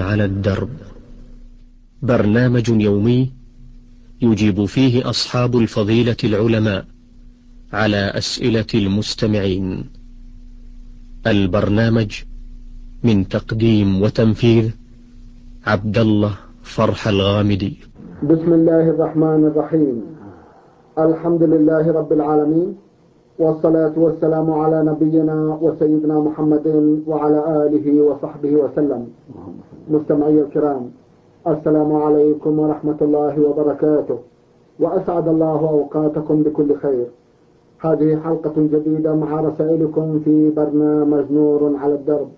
على الدرب، برنامج يومي يجيب فيه أصحاب الفضيلة العلماء على أسئلة المستمعين. البرنامج من تقديم وتنفيذ عبد الله فرح الغامدي. بسم الله الرحمن الرحيم. الحمد لله رب العالمين، والصلاة والسلام على نبينا وسيدنا محمد وعلى آله وصحبه وسلم. مستمعي الكرام، السلام عليكم ورحمة الله وبركاته، وأسعد الله أوقاتكم بكل خير. هذه حلقة جديدة مع رسائلكم في برنامج نور على الدرب.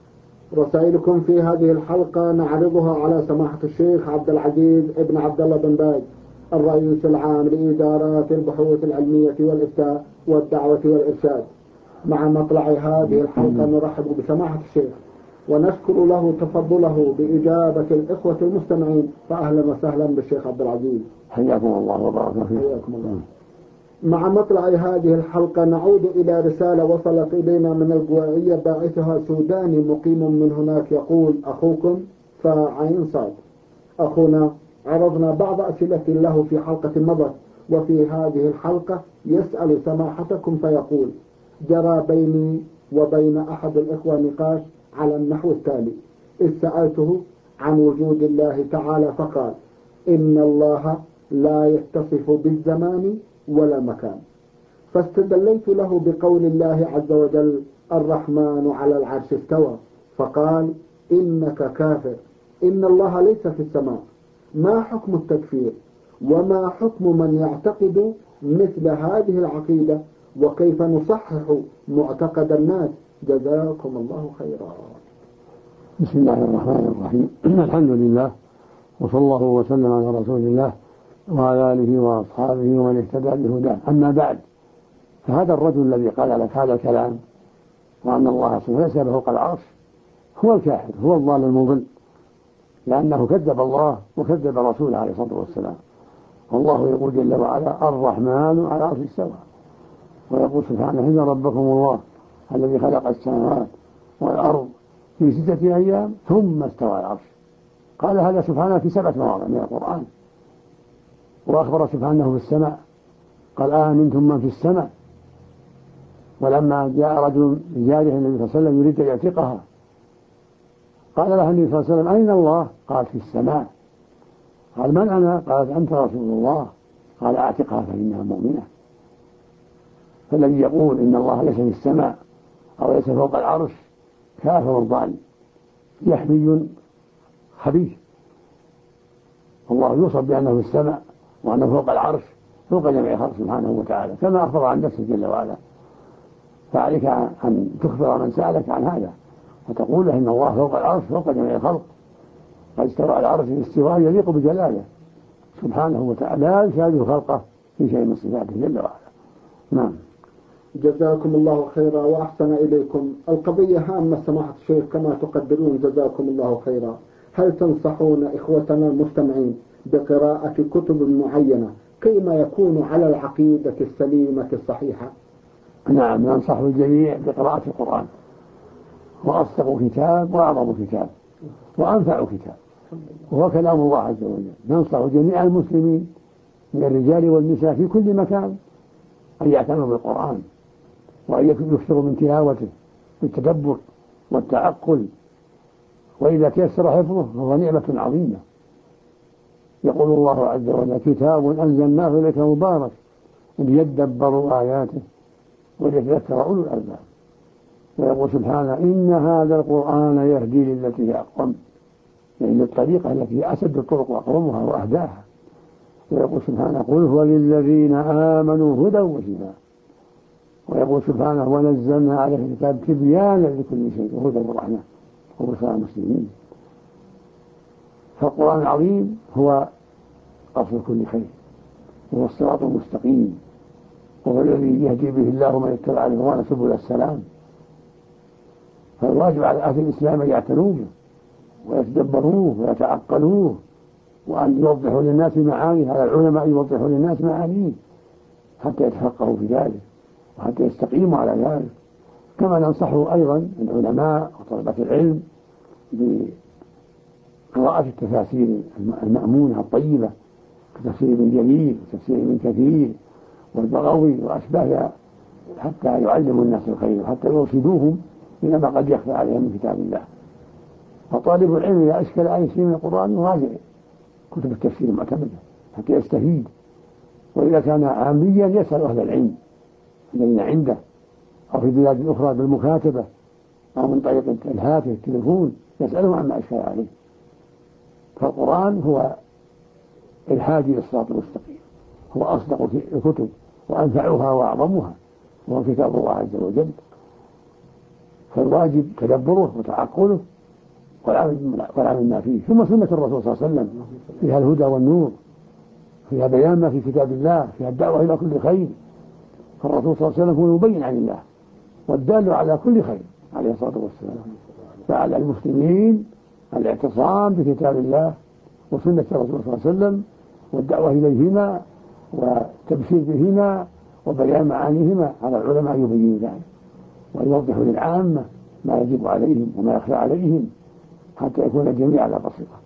رسائلكم في هذه الحلقة نعرضها على سماحة الشيخ عبد العزيز ابن عبد الله بن باز، الرئيس العام لإدارات البحوث العلمية والإفتاء والدعوة والإرشاد. مع مطلع هذه الحلقة نرحب بسماحة الشيخ ونشكر له تفضله بإجابة الإخوة المستمعين، فأهلا وسهلا بالشيخ عبد العزيز. حياكم الله وبارك فيكم. حياكم الله. مع مطلع هذه الحلقة نعود إلى رسالة وصلت إلينا من البويعية، باعثها سوداني مقيم من هناك، يقول: أخوكم فعين صاد. أخونا عرضنا بعض أسئلة له في حلقة مضت، وفي هذه الحلقة يسأل سماحتكم فيقول: جرى بيني وبين أحد الإخوة نقاش على النحو التالي: إذ سألته عن وجود الله تعالى فقال: إن الله لا يتصف بالزمان ولا مكان، فاستدليت له بقول الله عز وجل: الرحمن على العرش استوى، فقال: إنك كافر، إن الله ليس في السماء. ما حكم التكفير؟ وما حكم من يعتقد مثل هذه العقيدة؟ وكيف نصحح معتقد الناس؟ جزاكم الله خيرا. بسم الله الرحمن الرحيم. الحمد لله، وصلى الله وسلم على رسول الله وعلى آله وأصحابه ومن اهتدى بهداه. أما بعد، فهذا الرجل الذي قال لك هذا الكلام وأن الله سبحانه ليس فوق العرش هو الكافر، هو الضال المضل، لأنه كذب الله وكذب رسوله عليه الصلاة والسلام. والله يقول جل وعلا: الرحمن على العرش استوى. ويقول سبحانه: إن ربكم الله الذي خلق السماوات والأرض في 6 أيام ثم استوى على العرش. قال هذا سبحانه في 7 مواضع من القرآن. وأخبر سبحانه في السماء قال: آمنتم من في السماء. ولما جاء رجل جارح النبي صلى الله عليه وسلم يريد أن يعتقها، قال له النبي صلى الله عليه وسلم: أين الله؟ قال: في السماء. قال: من أنا؟ قالت: أنت رسول الله. قال: أعتقها فإنها مؤمنة. فالذي يقول إن الله ليس في السماء أو ليس فوق العرش كافر ضال يحمي خبيث. الله يوصف بأنه في السماء وأنه فوق العرش، فوق جميع خلقه سبحانه وتعالى، كما أخبر عن نفسه جل وعلا. فعليك أن تخبر من سألك عن هذا وتقول له إن الله فوق العرش فوق جميع الخلق، قد استوى على العرش استواء يليق بجلاله سبحانه وتعالى، لا يشابه خلقه في شيء من صفاته جل وعلا. نعم. جزاكم الله خيرا وأحسن إليكم. القضية هامة سماحة الشيخ كما تقدرون، جزاكم الله خيرا. هل تنصحون إخوتنا المستمعين بقراءة كتب معينة كيما يكون على العقيدة السليمة الصحيحة؟ نعم، ننصح الجميع بقراءة القرآن، وأصدق كتاب وأعظم كتاب وأنفع كتاب وهو كلام الله عز وجل. ننصح جميع المسلمين من الرجال والنساء في كل مكان أن يعتنوا بالقرآن، وأن يكثروا من تلاوته بالتدبر والتعقل، وإذا تيسر حفظه فهو نعمة عظيمة. يقول الله عز وجل: كتاب أنزلناه إليك مبارك ليدبروا آياته وليتذكر أولو الألباب. ويقول سبحانه: إن هذا القرآن يهدي للتي هي أقوم، يعني للطريقة التي هي أسد الطرق وأقومها وأهداها. ويقول سبحانه: قل هو للذين آمنوا هدى وشفاء. ويقول سبحانه: ونزلنا عليك الكتاب تبيانا لكل شيء وهدى ورحمة وبشرى المسلمين. فالقرآن العظيم هو أصل كل خير، وهو الصراط المستقيم، وهو الذي يهدي به الله من اتبع رضوانه سبل السلام. فالواجب على أهل الإسلام أن يعتنوا به ويتدبروه ويتعقلوه، وأن يوضحوا للناس معانيه، على العلماء يوضحوا للناس معانيه حتى يتفقهوا في ذلك وحتى يستقيموا على ذلك. كما ننصح أيضا العلماء وطلبة العلم قراءة التفاسير المأمونة الطيبة كتفسير ابن جرير وتفسير ابن كثير والبغوي وأشباهها، حتى يعلموا الناس الخير وحتى يرشدوهم إلى ما قد يخفى عليهم من كتاب الله. فطالب العلم إذا أشكل عليه شيء من القرآن يراجع كتب التفسير المعتمدة حتى يستفيد، وإذا كان عاميا يسأل أهل العلم الذين عنده أو في بلاد أخرى بالمكاتبة أو من طريق الهاتف التليفون يسألهم عما أشكل عليه. فالقرآن هو الهادي للصراط المستقيم، هو أصدق الكتب وأنفعها وأعظمها، وهو كتاب الله عز وجل. فالواجب تدبره وتعقله والعمل ما فيه. ثم سنة الرسول صلى الله عليه وسلم فيها الهدى والنور، فيها بيان ما في كتاب الله، فيها الدعوة إلى كل خير. فالرسول صلى الله عليه وسلم هو المبين عن الله والدال على كل خير عليه الصلاة والسلام. فعلى المسلمين الاعتصام بكتاب الله وسنة الرسول صلى الله عليه وسلم والدعوة إليهما والتبشير بهما وبيان معانيهما. على العلماء يبين ذلك ويوضح للعامة ما يجب عليهم وما يخفى عليهم حتى يكون الجميع على بصيرة.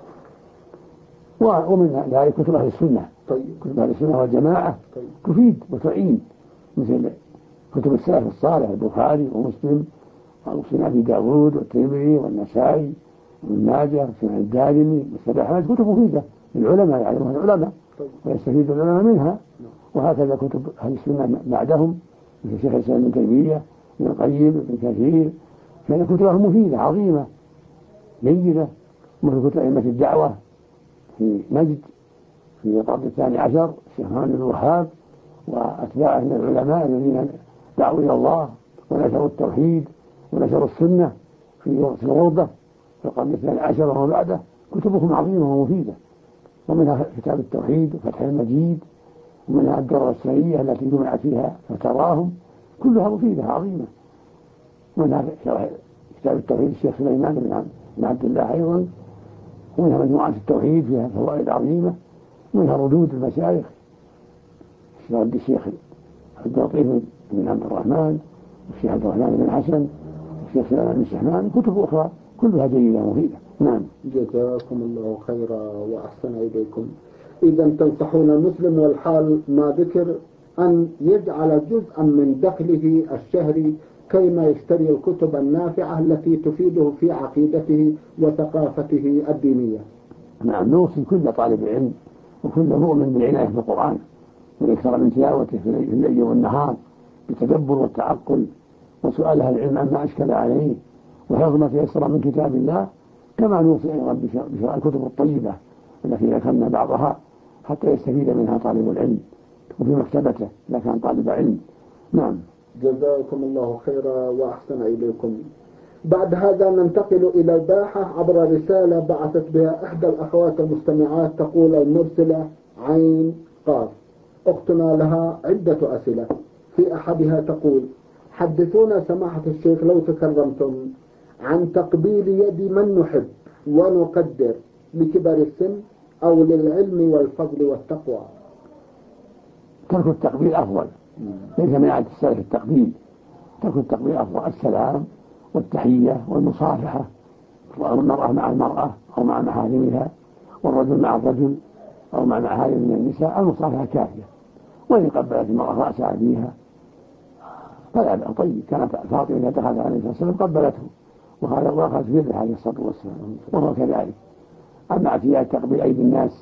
ومن ذلك كتب أهل السنة، كتب أهل السنة والجماعة تفيد وتعين، مثل كتب السلف الصالح البخاري ومسلم وسنن أبي داود والترمذي والنسائي وابن ماجه وسنن الدارمي ومسند أحمد. كتب مفيدة للعلماء يعلمها العلماء ويستفيد العلماء منها. وهكذا كتب أهل السنة بعدهم مثل شيخ الإسلام ابن تيمية ابن القيم ابن كثير، كان كتبهم مفيدة عظيمة جيدة. مثل كتب أئمة الدعوة في نجد في القرن الثاني عشر الشيخ محمد بن الوهاب وأتباعه من العلماء الذين دعوا إلى الله ونشروا التوحيد ونشروا السنة في الغربة في القرن الثاني عشر وما بعده. كتبهم عظيمة ومفيدة، ومنها كتاب التوحيد وفتح المجيد، ومنها الدرة السرية التي جمعت فيها فتراهم، كلها مفيدة عظيمة. ومنها كتاب التوحيد الشيخ سليمان بن عبد الله أيضا، ومنها مجموعة التوحيد فيها فوائد عظيمة، ومنها ردود المشايخ رد الشيخ عبد اللطيف بن عبد الرحمن والشيخ عبد الرحمن بن حسن والشيخ سليمان بن سحمان. كتب أخرى كلها جيدة ومفيدة. نعم. جزاكم الله خيرا وأحسن إليكم. إذا تنصحون المسلم والحال ما ذكر أن يجعل جزءا من دخله الشهري كيما يشتري الكتب النافعة التي تفيده في عقيدته وثقافته الدينية. نعم، نوصي كل طالب علم وكل مؤمن بالعناية بالقرآن والإكثار من تلاوته في الليل والنهار بالتدبر والتعقل وسؤال أهل العلم عما أشكل عليه وحفظ ما تيسر من كتاب الله. كما نوصي أيضا بشراء الكتب الطيبة التي ذكرنا بعضها حتى يستفيد منها طالب العلم وفي مكتبته إذا كان طالب علم. نعم. جزاكم الله خيرا وأحسن إليكم. بعد هذا ننتقل إلى الباحة عبر رسالة بعثت بها إحدى الأخوات المستمعات. تقول المرسلة عين قاف. أختنا لها عدة أسئلة. في أحدها تقول: حدثونا سماحة الشيخ لو تكرمتم عن تقبيل يد من نحب ونقدر لكبر السن أو للعلم والفضل والتقوى. ترك التقبيل أفضل، ليس من عادة السلف التقبيل. ترك التقبيل أفضل، السلام والتحية والمصافحة، المرأة مع المرأة أو مع محارمها، والرجل مع الرجل أو مع محارم من النساء، المصافحة كافية. وإن قبلت المرأة رأس أبيها فلا بأس. طيب، كانت فاطمة إذا دخل عليه الصلاة والسلام قبلته وهذا وأخذ في يده عليه الصلاة والسلام وهو كذلك. أما اعتياد تقبيل أيدي الناس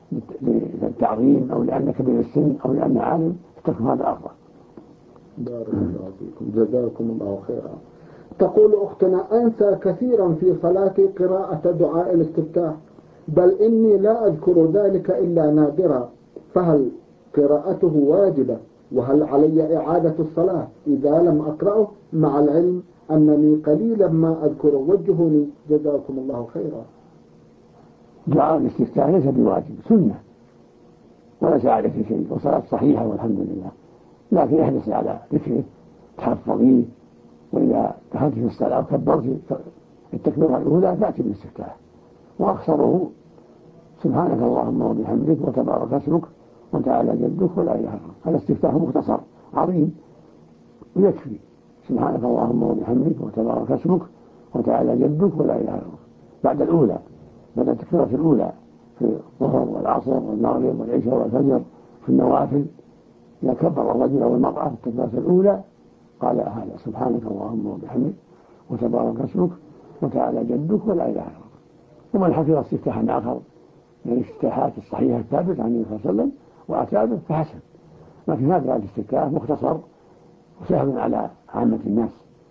للتعظيم أو لأنك كبير السن أو لأنه عالم فتكون هذا أفضل. بارك الله فيكم. جزاكم الله خيرا. تقول أختنا: أنسى كثيرا في صلاتي قراءة دعاء الاستفتاح، بل إني لا أذكر ذلك إلا نادرا، فهل قراءته واجبة؟ وهل علي إعادة الصلاة إذا لم أقرأه، مع العلم أنني قليلا ما أذكر؟ وجهني جزاكم الله خيرا. دعاء الاستفتاح ليس بواجب، سنة وليس عليك شيء، وصلاة صحيحة والحمد لله، لكن احرص على ذكره تحفظيه. وإذا دخلت في الصلاة أو كبرت التكبيرة الأولى فأتي بالاستفتاح، وأخسره سبحانك اللهم وبحمدك وتبارك اسمك وتعالى جدك ولا إله إلا أنت. هذا استفتاح مختصر عظيم ويكفي. سبحانك اللهم وبحمدك وتبارك اسمك وتعالى جدك ولا إله إلا أنت بعد الأولى. بل التكبيرة الأولى في الظهر والعصر والمغرب والعشاء والفجر في النوافل إذا كبر الرجل أو المرأة التكبيرة الأولى قال هذا سبحانك اللهم وبحمدك وتبارك اسمك وتعالى جدك ولا إله غيرك. ومن حفظ استفتاحا آخر من الاستفتاحات الصحيحة الثابتة عن النبي صلى الله عليه وسلم وأتابه فحسن، لكن هذا الاستفتاح مختصر وسهل على عامة الناس،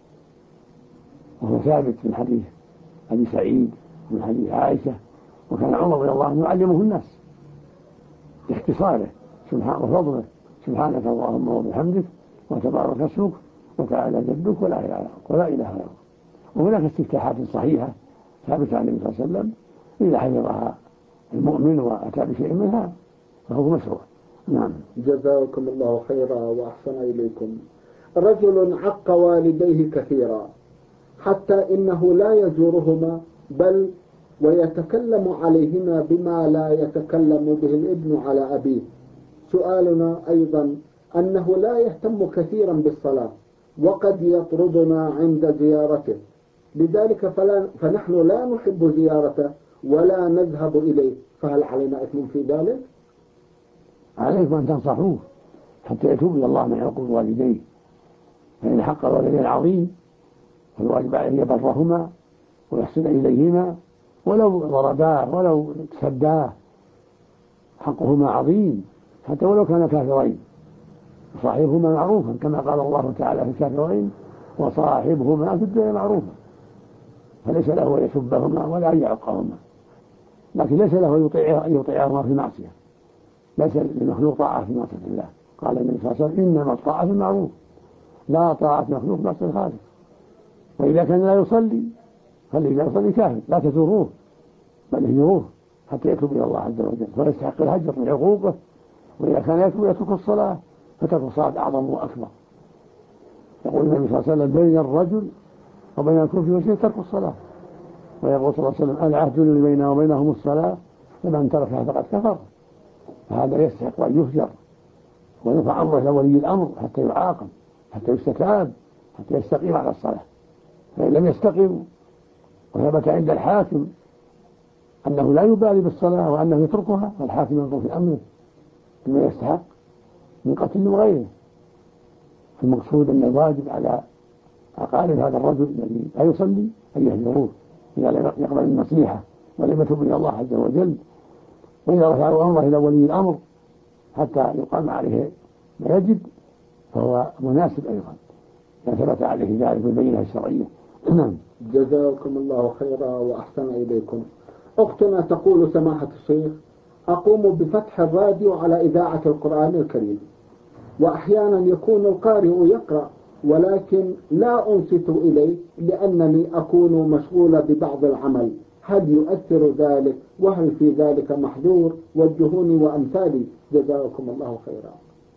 وهو ثابت من حديث أبي سعيد ومن حديث عائشة، وكان عمر رضي الله عنه يعلمه الناس باختصاره وفضله سبحانك اللهم وبحمدك وتبارك اسمك وتعالى جدك ولا إله غيرك. وهناك استفتاحات صحيحة ثابتة عن النبي صلى الله عليه وسلم إذا حفظها المؤمن وأتى بشيء منها فهو مشروع. نعم. جزاكم الله خيرا وأحسن إليكم. رجل عق والديه كثيرا حتى إنه لا يزورهما بل ويتكلم عليهما بما لا يتكلم به الابن على أبيه. سؤالنا أيضا أنه لا يهتم كثيرا بالصلاة وقد يطردنا عند زيارته، لذلك فنحن لا نحب زيارته ولا نذهب إليه، فهل علينا إثم في ذلك؟ عليكم أن تنصحوه حتى يتوب إلى الله من عقوق والديه، فإن حق الوالدين عظيم فالواجب عليه يبرهما ويحسن إليهما ولو ضرباه ولو تسداه، حقهما عظيم حتى ولو كان كافرين، وصاحبهما معروفا كما قال الله تعالى في الكافرين وصاحبهما في الدنيا معروفا، فليس له أن يسبهما ولا أن يعقهما، لكن ليس له أن يطيعهما في المعصية، ليس لمخلوق طاعة في معصية الله. قال النبي صلى الله عليه وسلم إنما الطاعة في المعروف لا طاعة مخلوق في معصية الخالق. وإذا كان لا يصلي فالذي لا يصلي كافر، لا تزوروه بل اهجروه حتى يتوب إلى الله عز وجل، فيستحق الهجر من عقوقه. وإذا كان يترك الصلاة فترك الصلاة أعظم وأكبر. يقول النبي صلى الله عليه وسلم بين الرجل وبين الكفر والشرك ترك الصلاة، ويقول صلى الله عليه وسلم العهد الذي بيننا وبينهم الصلاة فمن تركها فقد كفر. فهذا يستحق أن يهجر ويرفع أمره إلى ولي الأمر حتى يعاقب حتى يستتاب حتى يستقيم على الصلاة. فإن لم يستقم وثبت عند الحاكم أنه لا يبالي بالصلاة وأنه يتركها فالحاكم ينظر في أمره بما يستحق من قتل وغيره. المقصود أن الواجب على أقارب هذا الرجل الذي لا يصلي أن يهجروه إذا لم يقبل النصيحة ولم يتوب إلى الله عز وجل، وإذا رفعوا أمره إلى ولي الأمر حتى يقام عليه ما يجب فهو مناسب أيضا إذا ثبت عليه ذلك بالبينة الشرعية. جزاكم الله خيرا وأحسن إليكم. أختنا تقول سماحة الشيخ أقوم بفتح الراديو على إذاعة القرآن الكريم، وأحيانا يكون القارئ يقرأ ولكن لا أنصت إليه لأنني أكون مشغولة ببعض العمل، هل يؤثر ذلك؟ وهل في ذلك محذور؟ وجهوني وأمثالي جزاكم الله خيرا.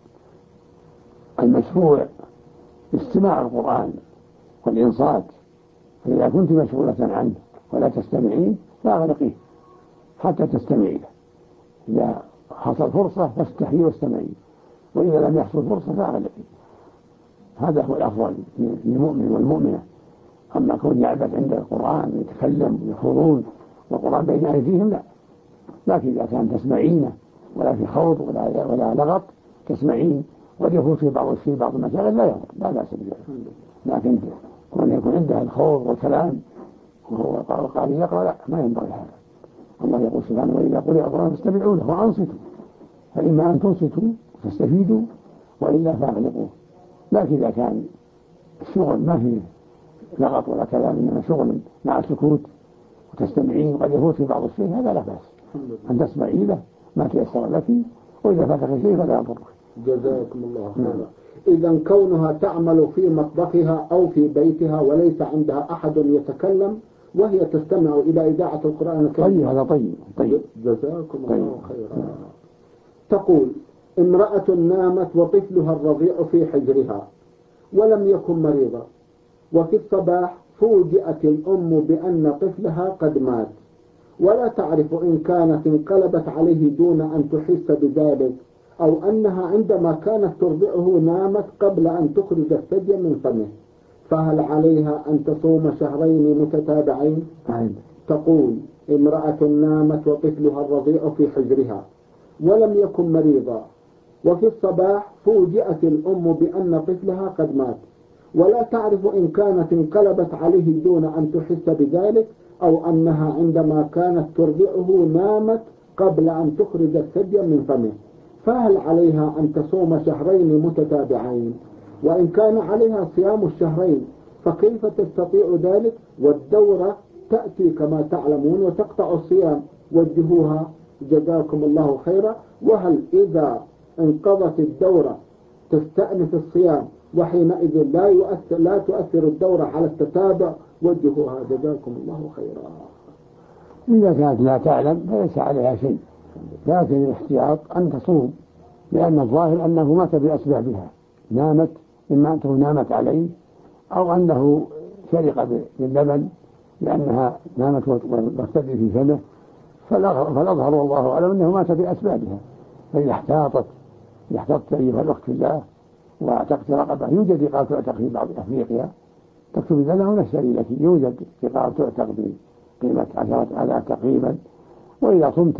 المشروع استماع القرآن والإنصات، فإذا كنت مشغولة عنه ولا تستمعين فأغلقيه حتى تستمعي له، إذا حصل فرصة فاستحي واستمعي، وإذا لم يحصل فرصة فأغلقيه. هذا هو الأفضل للمؤمن والمؤمنة. أما كون يعبث عند القرآن يتكلم ويخوضون والقرآن بين أيديهم لا، لكن إذا كان تسمعينه ولا في خوض ولا لغط تسمعين قد يفوت في بعض الشيء بعض المسائل لا يضر لا بأس بذلك، لكن كون يكون عندها الخوض والكلام وهو قال يقرأ لا ما ينبغي هذا. الله يقول سبحانه وإذا قرئ القرآن فاستمعوا له وأنصتوا، فإما أن تنصتوا وتستفيدوا وإلا فأغلقوه. لكن إذا كان الشغل ما فيه لغط ولا كلام إنما شغل مع سكوت وتستمعين وقد يفوت في بعض الشيء هذا لا بأس أن تسمعي له ما تيسر لك، وإذا فاتك شيء فلا يضرك. جزاكم الله خيرا. إذا كونها تعمل في مطبخها أو في بيتها وليس عندها أحد يتكلم وهي تستمع إلى إذاعة القرآن الكريم. طيب هذا طيب. جزاكم الله خيرا. تقول امرأة نامت وطفلها الرضيع في حجرها ولم يكن مريضة، وفي الصباح فوجئت الأم بأن طفلها قد مات ولا تعرف إن كانت انقلبت عليه دون أن تحس بذلك أو أنها عندما كانت ترضعه نامت قبل أن تخرج الثدي من فمه، فهل عليها أن تصوم شهرين متتابعين؟ تقول امرأة نامت وطفلها الرضيع في حجرها ولم يكن مريضا، وفي الصباح فوجئت الأم بأن طفلها قد مات، ولا تعرف إن كانت انقلبت عليه دون أن تحس بذلك أو أنها عندما كانت ترضعه نامت قبل أن تخرج الثدي من فمه، فهل عليها أن تصوم شهرين متتابعين؟ وإن كان عليها صيام الشهرين فكيف تستطيع ذلك والدورة تأتي كما تعلمون وتقطع الصيام؟ وجهوها جزاكم الله خيرا. وهل إذا انقضت الدورة تستأنف الصيام وحينئذ لا تؤثر الدورة على التتابع؟ وجهوها جزاكم الله خيرا. إذا كانت لا تعلم فليس عليها شيء، لكن الاحتياط أن تصوم، لأن الظاهر أنه مات بأسبابها، نامت، إما أنه نامت عليه أو أنه شرق باللبن لأنها نامت والثدي في فمه، فالأظهر والله أعلم أنه مات بأسبابها. فإذا احتاطت أيها الأخت في الله واعتقت رقبة، يوجد رقاب تعتق في بعض أفريقيا تكتب إذا له نشتري لك، يوجد رقاب تعتق بقيمة 10,000 تقريبا، وإذا صمت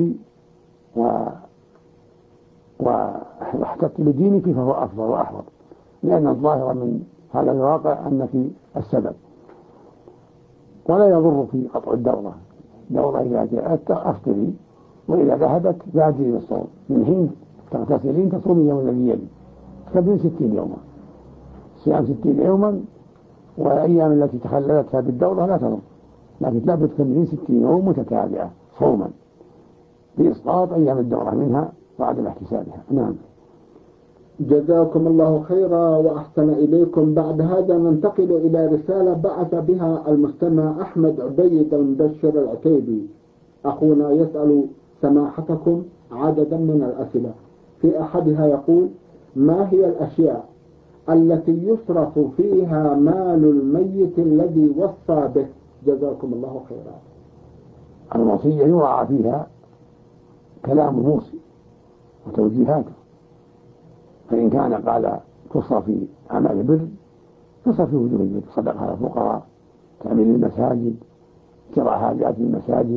واحتطت بدينك فهو أفضل وأحوط، لأن الظاهر من هذا الواقع أنك السبب. ولا يضرك قطع الدورة إذا جاءت أفطري، وإذا ذهبت بادري بالصوم، من حين تغتسلين تصومي يوم الذي يلي، تكملين 60 يوما، صيام 60 يوما، والأيام التي تخللتها بالدورة لا تضر، لكن لابد تكملين 60 يوم متتابعة صوما بإسقاط أيام الدورة منها وعدم احتسابها. نعم. جزاكم الله خيرا وأحسن إليكم. بعد هذا ننتقل إلى رسالة بعث بها المستمع أحمد عبيد المبشر العتيبي. أخونا يسأل سماحتكم عددا من الأسئلة، في أحدها يقول: ما هي الأشياء التي يصرف فيها مال الميت الذي وصى به؟ جزاكم الله خيرا. الوصية يراعى فيها كلام الموصي وتوجيهاته، فإن كان قال تصرف في أعمال البر تصرف في وجوه البر، صدقة على الفقراء، تعمير المساجد، شراء حاجات المساجد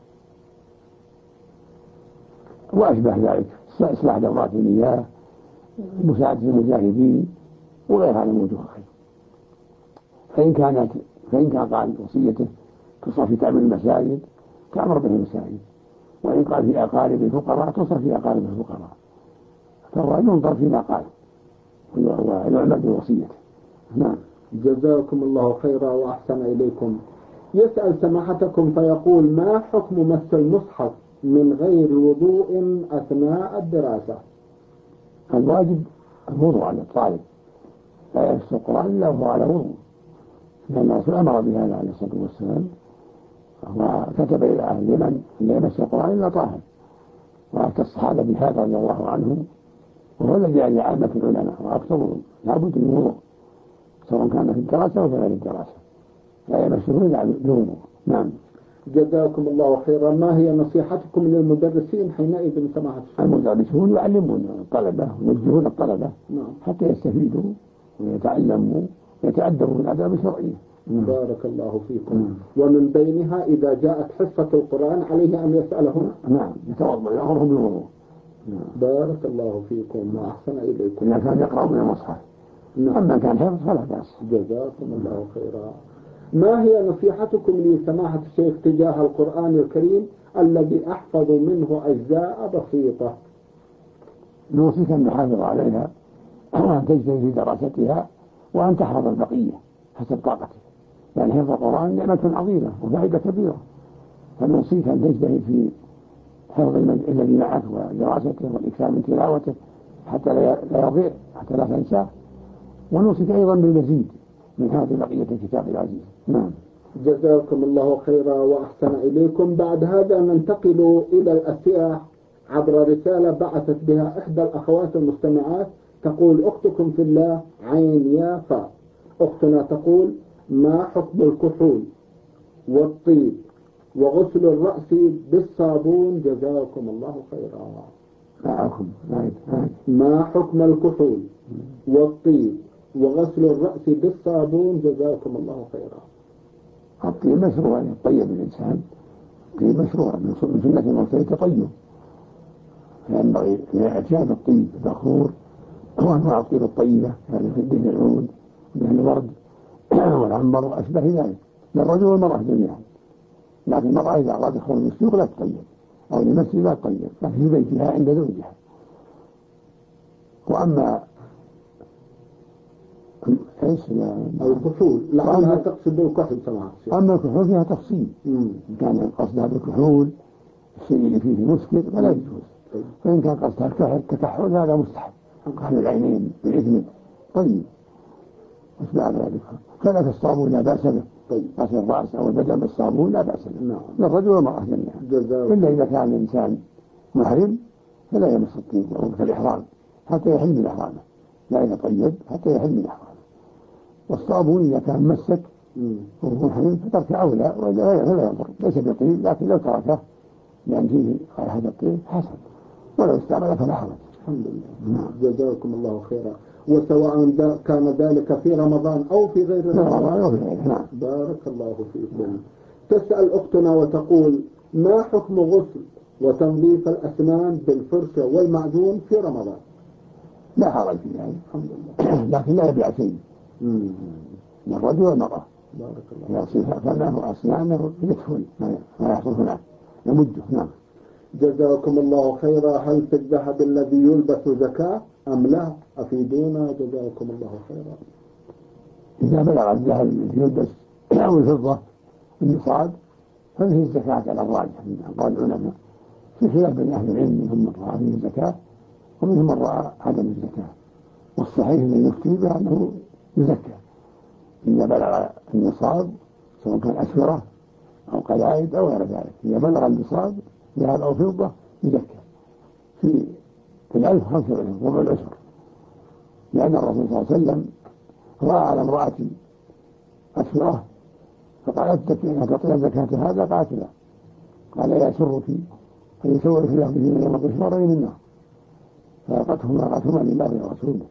وأشبه ذلك، إصلاح دورات المياه، مساعدة المجاهدين وغيرها من وجوه الخير. فإن كان قال وصيته تصرف في تعمير المساجد تعمر به المساجد، وإن قال في أقارب الفقراء تصرف في أقارب الفقراء، فهو ينظر فيما قال ويعمل بوصيته. نعم. جزاكم الله خيرا وأحسن إليكم. يسأل سماحتكم فيقول: ما حكم مس المصحف من غير وضوء أثناء الدراسة؟ الواجب الوضوء على الطالب، لا يمس القرآن إلا وهو على وضوء، لأن الرسول أمر بهذا عليه الصلاة والسلام، وكتب إلى أهل اليمن لا يمس القرآن إلا طاهر، وأفتى الصحابة بهذا رضي الله عنهم، وهو الذي عليه عامة العلماء وأكثرهم لا بد من وضوء، سواء كان في الدراسة أو في غير الدراسة، لا يمسه إلا بوضوء. نعم. جزاكم الله خيرا. ما هي نصيحتكم للمدرسين حينئذ سماحة؟ المدرسون يعلمون الطلبة ويوجهون الطلبة حتى يستفيدوا ويتعلموا ويتأدبوا بالآداب الشرعية. بارك الله فيكم. ومن بينها إذا جاءت حصة القرآن عليه أن يسألهم. نعم، يتوضأ يأمرهم بالوضوء. بارك الله فيكم وأحسن إليكم. إذا كان يقرأ من المصحف. أما كان حفظ فلا بأس. جزاكم الله خيرا. ما هي نصيحتكم لسماحة الشيخ تجاه القرآن الكريم الذي أحفظ منه أجزاء بسيطة؟ نوصيك أن نحافظ عليها وأن تجتهد في دراستها وأن تحفظ البقية حسب طاقتك، لأن حفظ القرآن نعمة عظيمة وفائدة كبيرة، فنوصيك أن تجتهد في حفظ الذي معك ودراسته والإكثار من تلاوته حتى لا يضيع، حتى لا تنساه، ونوصيك أيضا بالمزيد من هذه بقية الكتاب العزيز. نعم. جزاكم الله خيرا وأحسن إليكم. بعد هذا ننتقل إلى الأسئلة عبر رسالة بعثت بها إحدى الأخوات المستمعات، تقول: أختكم في الله عين يا فاء. أختنا تقول: ما حكم الكحول والطيب وغسل الرأس بالصابون؟ جزاكم الله خيرا. ما حكم الكحول والطيب وغسل الرأس بالصابون؟ جزاكم الله خيرا. الطيب مشروع أن يطيب الإنسان الطيب مشروع من سنة المرسل التطيب، فينبغي الاعتياد بالطيب البخور وأنواع الطيب الطيبة يعني في دهن العود ودهن الورد والعنبر وأشبه ذلك للرجل والمرأة جميعا. لكن المرأة إذا أراد تخرج من السوق لا تطيب أو لمسجد لا تطيب، لكن في بيتها عند زوجها. وأما الكحول لعلها تقصد بالكحل سماحة الشيخ. أما الكحول فيها تفصيل، إن كان قصدها بالكحول الشيء اللي فيه مسكر فلا يجوز، فإن كان قصدها الكحول هذا مستحب، كحل العينين بالإثم طيب واشبع ذلك. كذلك الصابون لا بأس به، غسل الرأس أو البدن بالصابون لا بأس به للرجل والمرأة جميعا، إلا إذا كان الإنسان محرم فلا يمس الطيب أو كالإحرام حتى يحل من إحرامه، لا يطيب حتى يحل من إحرامه. والصابون إذا كان مسك وهو محرم فترك أولى فلا يضر، ليس بطيب، لكن لو تركه لأن فيه رائحة الطيب حسن، ولو استعمل فلا حرج. الحمد لله. جزاكم الله خيرا. وسواء كان ذلك في رمضان أو في غير رمضان. بارك الله فيكم. تسأل أختنا وتقول: ما حكم غسل وتنظيف الأسنان بالفرشة والمعجون في رمضان؟ لا حرج في ذلك الحمد لله، لكن لا يبيع شيء للرجل والمرأة. بارك الله. يصير فمه وأسنانه يدخل ما يحصل هناك يمده. نعم. جزاكم الله خيرا. هل في الذهب الذي يلبس زكاة أم لا؟ أفيدونا جزاكم الله خيرا. إذا بلغ الذهب الذي يلبس أو الفضة النصاب ففيه الزكاة على الراجح من أقوال العلماء، في خلاف بين أهل العلم، منهم من رأى فيه الزكاة ومنهم من رأى عدم الزكاة، والصحيح الذي يفتي به أنه يزكى إذا بلغ النصاب، سواء كان أسورة أو قلائد أو غير ذلك. إذا بلغ النصاب ذهب أو فضة يزكى في 1025 ربع العشر، لأن الرسول صلى الله عليه وسلم رأى على امرأة أسورة فقالت: تعطيها زكاة هذا؟ قالت: لا. قال: يسرك أن يسورك الله به يوم القشمرين النار، فأعطتهما لله ورسوله.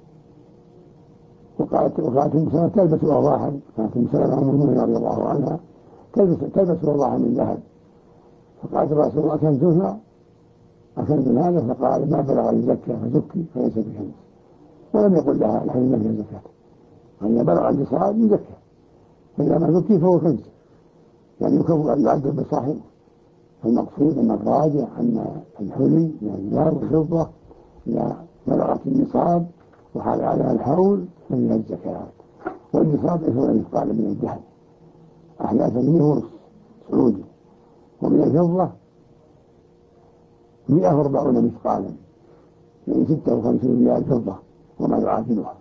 وقالت أم سلمة تلبس أوضاحا، كانت أم سلمة أم المؤمنين رضي الله عنها تلبس أوضاحا من ذهب، فقالت: رسول الله أكنز هذا؟ فقال: ما بلغ الزكاة فزكي فليس بكنز. ولم يقل لها الحين ما فيها زكاة، فإذا بلغ النصاب يزكى، فإذا ما زكي فهو كنز، يعني يعذب بصاحبه. فالمقصود أن الراجع أن الحلي من الذهب والفضة إذا بلغت النصاب وحال عليها الحول فمنها الزكاة. والنصاب 20 مثقال من الذهب أحلى 8.5 سعودي، ومن الفضة 140 مثقالا، يعني 56 ريال فضة وما يعادلها.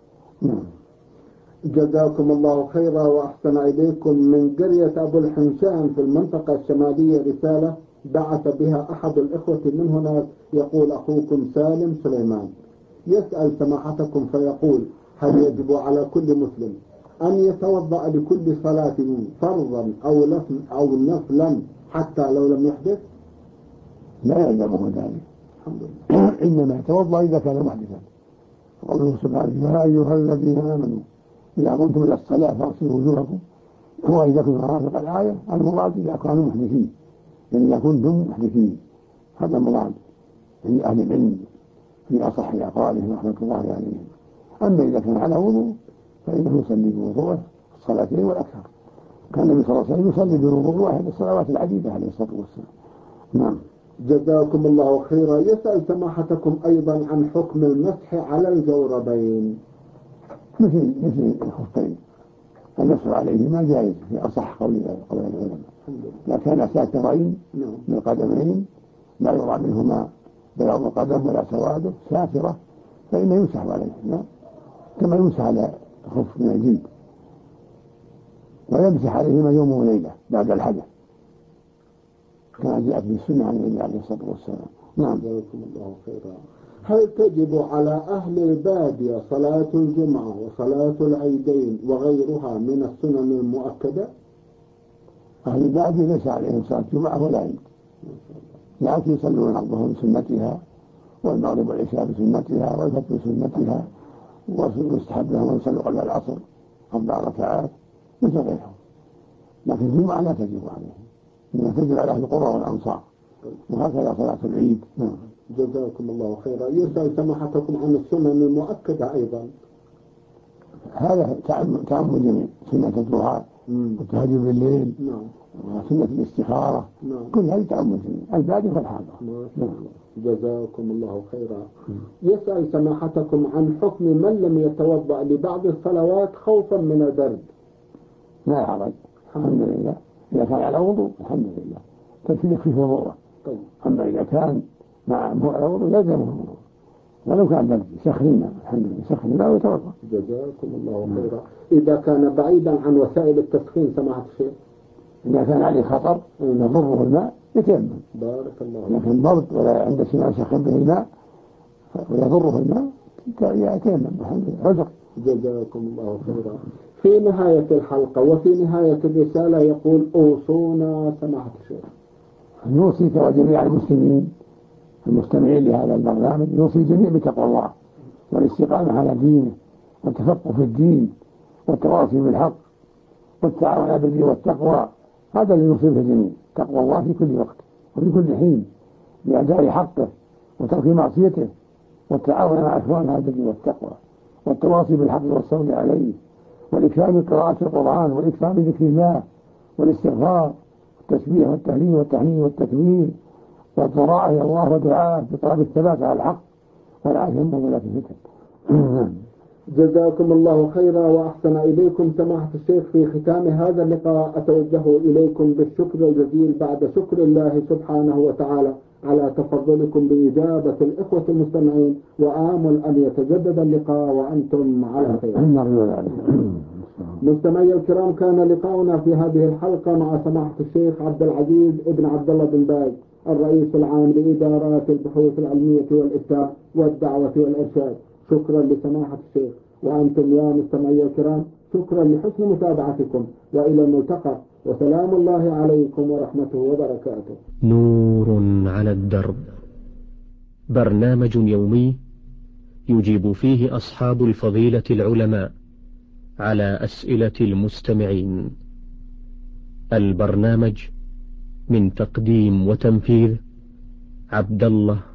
جزاكم الله خيرا وأحسن إليكم. من قرية أبو الحنشان في المنطقة الشمالية رسالة بعث بها أحد الإخوة من هناك، يقول: أخوكم سالم سليمان يسأل سماحتكم فيقول: هل يجب على كل مسلم أن يتوضأ لكل صلاة فرضا أو نفلا حتى لو لم يحدث؟ لا يلزمه ذلك الحمد لله، إنما يتوضأ إذا كان محدثا. قوله سبحانه: يا أيها الذين آمنوا إذا قمتم إلى الصلاة فاغسلوا وجوهكم. هو إذا كنتم مرافق الآية المراد إذا كانوا محدثين، يعني إذا كنتم محدثين، هذا المراد عند أهل العلم في أصح أقوالهم رحمة الله عليهم. أما إذا كان على وضوء فإنه يصلي بوضوءه الصلاتين والأكثر. كان النبي صلى الله عليه وسلم يصلي بوضوء واحد الصلوات العديدة عليه الصلاة والسلام. نعم. جزاكم الله خيرا. يسأل سماحتكم أيضا عن حكم المسح على الجوربين. مثل الخفين المسح عليهما جائز في أصح قول العلماء. إذا كان ساترين من القدمين لا يرى منهما بياض القدم ولا سواده ساترة فإنه يمسح عليهما كما يمسح على الخف من الجلد، ويمسح عليهما يوم وليلة بعد الحدث كما جاءت بالسنة عن النبي عليه الصلاة والسلام. نعم. جزاكم الله خيرا. هل تجب على أهل البادية صلاة الجمعة وصلاة العيدين وغيرها من السنن المؤكدة؟ أهل البادية ليس عليهم صلاة الجمعة ولا عيد، لكن يصلون الظهر بسنتها والمغرب والعشاء بسنتها والفجر بسنتها، ويستحب لهم أن يصلوا قبل العصر 4 ركعات مثل غيرهم، لكن الجمعة لا تجب عليهم، إنما تجعل على أهل القرى والأمصار، وهكذا صلاة العيد. جزاكم الله خيرا. يسأل سماحتكم عن السنن المؤكدة أيضا. هذا تعمد جميع سنة الضحى والتهجد بالليل وسنة الاستخارة، كل هذه تعمد جميع البادي والحاضر. جزاكم الله خيرا. يسأل سماحتكم عن حكم من لم يتوضأ لبعض الصلوات خوفا من البرد. لا حرج، الحمد لله. إذا كان على وضوء الحمد لله تكفي في وضوءه. أما إذا كان مو على وضوء يلزمه الوضوء ولو كان برد يسخن، الحمد لله يسخن لا ويتوضأ. جزاكم الله خيرا. إذا كان بعيدا عن وسائل التسخين سماحة الشيخ، إذا كان عليه خطر يضره الماء يتيمم. بارك الله. لكن برد ولا عند شيء يسخن به الماء ويضره الماء يتيمم، الحمد لله عذر. جزاكم الله خيرا. في نهاية الحلقة وفي نهاية الرسالة يقول أوصونا سماحة الشيخ. نوصيك وجميع المسلمين المستمعين لهذا البرنامج، يوصي الجميع بتقوى الله والاستقامة على دينه والتفقه في الدين والتواصي بالحق والتعاون على البر والتقوى. هذا اللي يوصي به الجميع، تقوى الله في كل وقت وفي كل حين بأداء حقه وترك معصيته والتعاون مع إخوانه على البر والتقوى والتواصي بالحق والصبر عليه والإكثار من قراءة القرآن والإكثار من ذكر الله والاستغفار والتسبيح والتهليل والتحميد والتكبير والضراعة إلى الله ودعاءه بطلب الثبات على الحق والعافية من ضلالات الفتن. جزاكم الله خيرا وأحسن إليكم سماحة الشيخ. في ختام هذا اللقاء أتوجه إليكم بالشكر الجزيل بعد شكر الله سبحانه وتعالى على تفضلكم بإجابة الإخوة المستمعين، وآمل أن يتجدد اللقاء وأنتم على خير. مستمعي الكرام، كان لقاؤنا في هذه الحلقة مع سماحة الشيخ عبد العزيز ابن عبد الله بن باز، الرئيس العام لإدارات البحوث العلمية والإفتاء والدعوة والإرشاد. شكرا لسماحة الشيخ. وأنتم يا مستمعي الكرام شكرا لحسن متابعتكم، وإلى الملتقى، وسلام الله عليكم ورحمته وبركاته. نور على الدرب، برنامج يومي يجيب فيه أصحاب الفضيلة العلماء على أسئلة المستمعين. البرنامج من تقديم وتنفيذ عبد الله